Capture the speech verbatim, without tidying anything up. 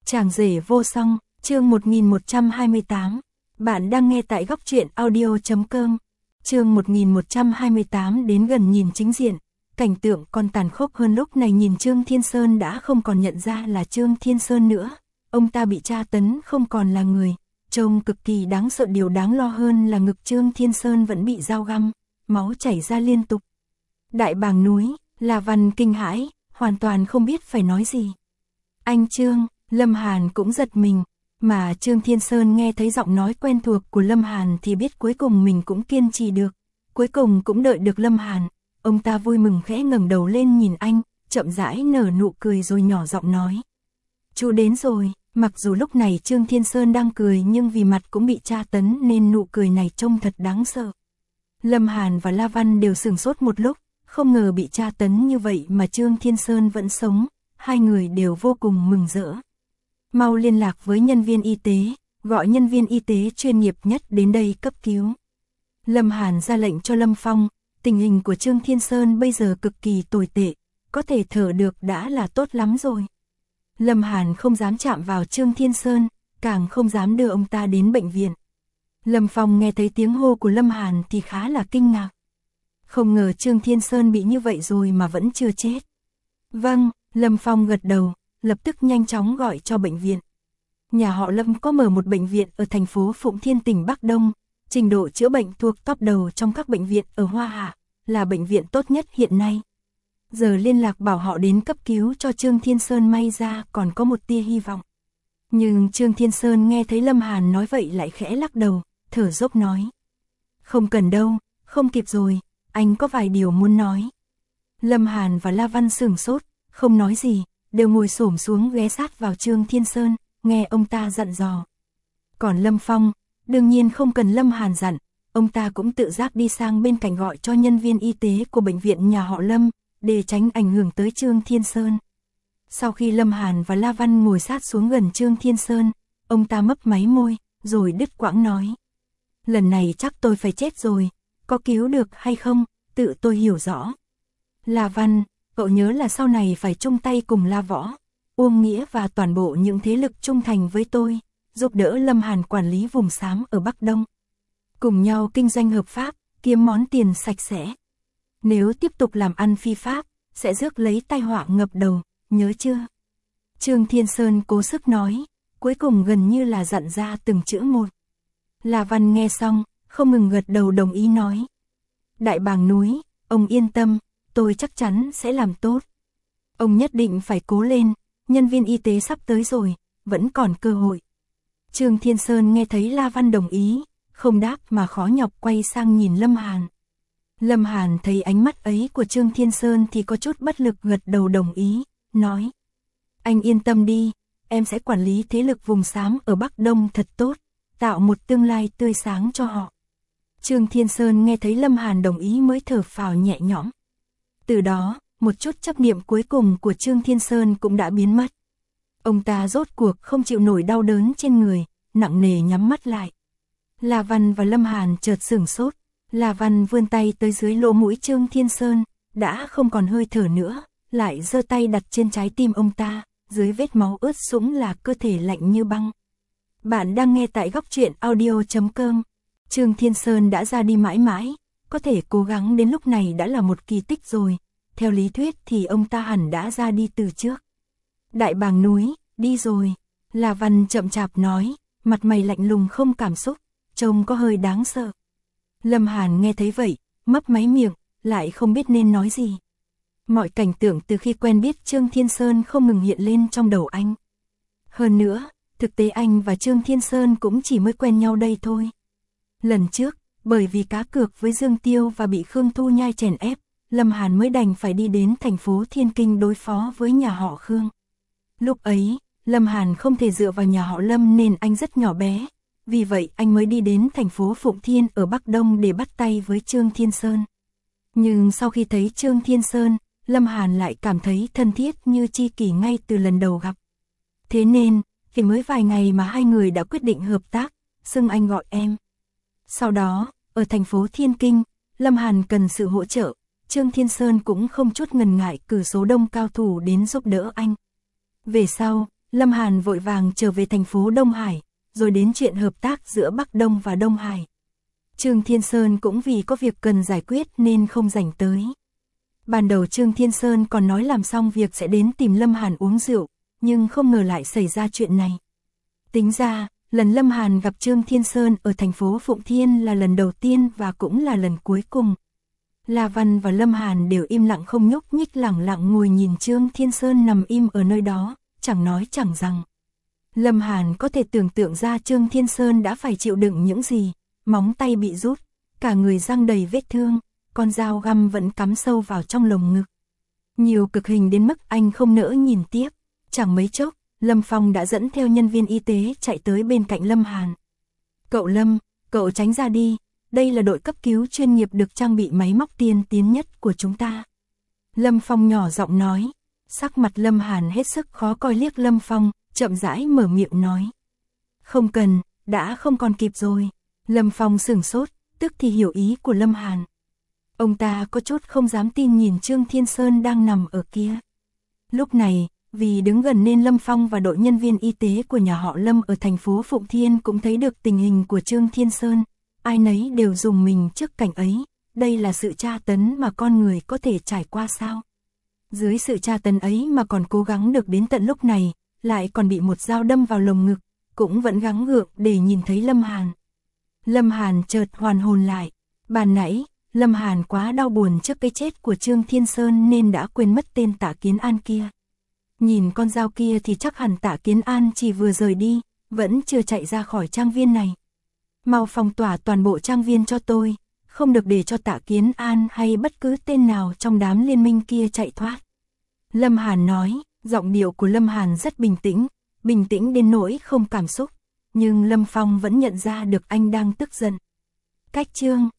Chàng rể vô song, chương một nghìn một trăm hai mươi tám. Bạn đang nghe tại góc truyện audio chấm com. Chương một nghìn một trăm hai mươi tám. Đến gần nhìn chính diện, cảnh tượng còn tàn khốc hơn. Lúc này nhìn Trương Thiên Sơn đã không còn nhận ra là Trương Thiên Sơn nữa. Ông ta bị tra tấn không còn là người, trông cực kỳ đáng sợ. Điều đáng lo hơn là ngực Trương Thiên Sơn vẫn bị dao găm, máu chảy ra liên tục. Đại bàng núi, La Văn kinh hãi, hoàn toàn không biết phải nói gì. Anh Trương, Lâm Hàn cũng giật mình, mà Trương Thiên Sơn nghe thấy giọng nói quen thuộc của Lâm Hàn thì biết cuối cùng mình cũng kiên trì được, cuối cùng cũng đợi được Lâm Hàn. Ông ta vui mừng khẽ ngẩng đầu lên nhìn anh, chậm rãi nở nụ cười rồi nhỏ giọng nói: "Chú đến rồi." Mặc dù lúc này Trương Thiên Sơn đang cười nhưng vì mặt cũng bị tra tấn nên nụ cười này trông thật đáng sợ. Lâm Hàn và La Văn đều sửng sốt một lúc, không ngờ bị tra tấn như vậy mà Trương Thiên Sơn vẫn sống, hai người đều vô cùng mừng rỡ. Mau liên lạc với nhân viên y tế, gọi nhân viên y tế chuyên nghiệp nhất đến đây cấp cứu. Lâm Hàn ra lệnh cho Lâm Phong, tình hình của Trương Thiên Sơn bây giờ cực kỳ tồi tệ, có thể thở được đã là tốt lắm rồi. Lâm Hàn không dám chạm vào Trương Thiên Sơn, càng không dám đưa ông ta đến bệnh viện. Lâm Phong nghe thấy tiếng hô của Lâm Hàn thì khá là kinh ngạc. Không ngờ Trương Thiên Sơn bị như vậy rồi mà vẫn chưa chết. Vâng, Lâm Phong gật đầu, lập tức nhanh chóng gọi cho bệnh viện. Nhà họ Lâm có mở một bệnh viện ở thành phố Phụng Thiên tỉnh Bắc Đông, trình độ chữa bệnh thuộc top đầu trong các bệnh viện ở Hoa Hạ, là bệnh viện tốt nhất hiện nay. Giờ liên lạc bảo họ đến cấp cứu cho Trương Thiên Sơn, may ra còn có một tia hy vọng. Nhưng Trương Thiên Sơn nghe thấy Lâm Hàn nói vậy lại khẽ lắc đầu, thở dốc nói: "Không cần đâu, không kịp rồi, anh có vài điều muốn nói." Lâm Hàn và La Văn sửng sốt, không nói gì, đều ngồi xổm xuống ghé sát vào Trương Thiên Sơn, nghe ông ta dặn dò. Còn Lâm Phong, đương nhiên không cần Lâm Hàn dặn, ông ta cũng tự giác đi sang bên cạnh gọi cho nhân viên y tế của bệnh viện nhà họ Lâm, để tránh ảnh hưởng tới Trương Thiên Sơn. Sau khi Lâm Hàn và La Văn ngồi sát xuống gần Trương Thiên Sơn, ông ta mấp máy môi, rồi đứt quãng nói: "Lần này chắc tôi phải chết rồi, có cứu được hay không, tự tôi hiểu rõ. La Văn, cậu nhớ là sau này phải chung tay cùng La Võ, Uông Nghĩa và toàn bộ những thế lực trung thành với tôi, giúp đỡ Lâm Hàn quản lý vùng xám ở Bắc Đông. Cùng nhau kinh doanh hợp pháp, kiếm món tiền sạch sẽ. Nếu tiếp tục làm ăn phi pháp, sẽ rước lấy tai họa ngập đầu, nhớ chưa?" Trương Thiên Sơn cố sức nói, cuối cùng gần như là dặn ra từng chữ một. La Văn nghe xong, không ngừng gật đầu đồng ý nói: "Đại bàng núi, ông yên tâm, tôi chắc chắn sẽ làm tốt. Ông nhất định phải cố lên, nhân viên y tế sắp tới rồi, vẫn còn cơ hội." Trương Thiên Sơn nghe thấy La Văn đồng ý, không đáp mà khó nhọc quay sang nhìn Lâm Hàn. Lâm Hàn thấy ánh mắt ấy của Trương Thiên Sơn thì có chút bất lực, gật đầu đồng ý, nói: "Anh yên tâm đi, em sẽ quản lý thế lực vùng xám ở Bắc Đông thật tốt, tạo một tương lai tươi sáng cho họ." Trương Thiên Sơn nghe thấy Lâm Hàn đồng ý mới thở phào nhẹ nhõm. Từ đó, một chút chấp niệm cuối cùng của Trương Thiên Sơn cũng đã biến mất. Ông ta rốt cuộc không chịu nổi đau đớn trên người, nặng nề nhắm mắt lại. La Văn và Lâm Hàn chợt sửng sốt, La Văn vươn tay tới dưới lỗ mũi Trương Thiên Sơn, đã không còn hơi thở nữa, lại giơ tay đặt trên trái tim ông ta, dưới vết máu ướt sũng là cơ thể lạnh như băng. Bạn đang nghe tại góc truyện audio chấm com. Trương Thiên Sơn đã ra đi mãi mãi, có thể cố gắng đến lúc này đã là một kỳ tích rồi, theo lý thuyết thì ông ta hẳn đã ra đi từ trước. "Đại bàng núi, đi rồi." La Văn chậm chạp nói, mặt mày lạnh lùng không cảm xúc, trông có hơi đáng sợ. Lâm Hàn nghe thấy vậy, mấp máy miệng, lại không biết nên nói gì. Mọi cảnh tượng từ khi quen biết Trương Thiên Sơn không ngừng hiện lên trong đầu anh. Hơn nữa, thực tế anh và Trương Thiên Sơn cũng chỉ mới quen nhau đây thôi. Lần trước, bởi vì cá cược với Dương Tiêu và bị Khương Thu Nhai chèn ép, Lâm Hàn mới đành phải đi đến thành phố Thiên Kinh đối phó với nhà họ Khương. Lúc ấy, Lâm Hàn không thể dựa vào nhà họ Lâm nên anh rất nhỏ bé, vì vậy anh mới đi đến thành phố Phụng Thiên ở Bắc Đông để bắt tay với Trương Thiên Sơn. Nhưng sau khi thấy Trương Thiên Sơn, Lâm Hàn lại cảm thấy thân thiết như tri kỷ ngay từ lần đầu gặp. Thế nên, chỉ mới vài ngày mà hai người đã quyết định hợp tác, xưng anh gọi em. Sau đó, ở thành phố Thiên Kinh, Lâm Hàn cần sự hỗ trợ, Trương Thiên Sơn cũng không chút ngần ngại cử số đông cao thủ đến giúp đỡ anh. Về sau, Lâm Hàn vội vàng trở về thành phố Đông Hải, rồi đến chuyện hợp tác giữa Bắc Đông và Đông Hải. Trương Thiên Sơn cũng vì có việc cần giải quyết nên không rảnh tới. Ban đầu Trương Thiên Sơn còn nói làm xong việc sẽ đến tìm Lâm Hàn uống rượu, nhưng không ngờ lại xảy ra chuyện này. Tính ra, lần Lâm Hàn gặp Trương Thiên Sơn ở thành phố Phụng Thiên là lần đầu tiên và cũng là lần cuối cùng. La Văn và Lâm Hàn đều im lặng không nhúc nhích, lẳng lặng ngồi nhìn Trương Thiên Sơn nằm im ở nơi đó, chẳng nói chẳng rằng. Lâm Hàn có thể tưởng tượng ra Trương Thiên Sơn đã phải chịu đựng những gì, móng tay bị rút, cả người răng đầy vết thương, con dao găm vẫn cắm sâu vào trong lồng ngực. Nhiều cực hình đến mức anh không nỡ nhìn tiếp, chẳng mấy chốc, Lâm Phong đã dẫn theo nhân viên y tế chạy tới bên cạnh Lâm Hàn. Cậu Lâm, cậu tránh ra đi, đây là đội cấp cứu chuyên nghiệp được trang bị máy móc tiên tiến nhất của chúng ta. Lâm Phong nhỏ giọng nói, sắc mặt Lâm Hàn hết sức khó coi, liếc Lâm Phong, chậm rãi mở miệng nói. Không cần, đã không còn kịp rồi. Lâm Phong sửng sốt, tức thì hiểu ý của Lâm Hàn. Ông ta có chút không dám tin nhìn Trương Thiên Sơn đang nằm ở kia. Lúc này, vì đứng gần nên Lâm Phong và đội nhân viên y tế của nhà họ Lâm ở thành phố Phụng Thiên cũng thấy được tình hình của Trương Thiên Sơn. Ai nấy đều rùng mình trước cảnh ấy, đây là sự tra tấn mà con người có thể trải qua sao? Dưới sự tra tấn ấy mà còn cố gắng được đến tận lúc này, lại còn bị một dao đâm vào lồng ngực, cũng vẫn gắng gượng để nhìn thấy Lâm Hàn. Lâm Hàn chợt hoàn hồn lại, ban nãy, Lâm Hàn quá đau buồn trước cái chết của Trương Thiên Sơn nên đã quên mất tên Tạ Kiến An kia. Nhìn con dao kia thì chắc hẳn Tạ Kiến An chỉ vừa rời đi, vẫn chưa chạy ra khỏi trang viên này. Mau phong tỏa toàn bộ trang viên cho tôi, không được để cho Tạ Kiến An hay bất cứ tên nào trong đám liên minh kia chạy thoát. Lâm Hàn nói, giọng điệu của Lâm Hàn rất bình tĩnh, bình tĩnh đến nỗi không cảm xúc, nhưng Lâm Phong vẫn nhận ra được anh đang tức giận. Cách chương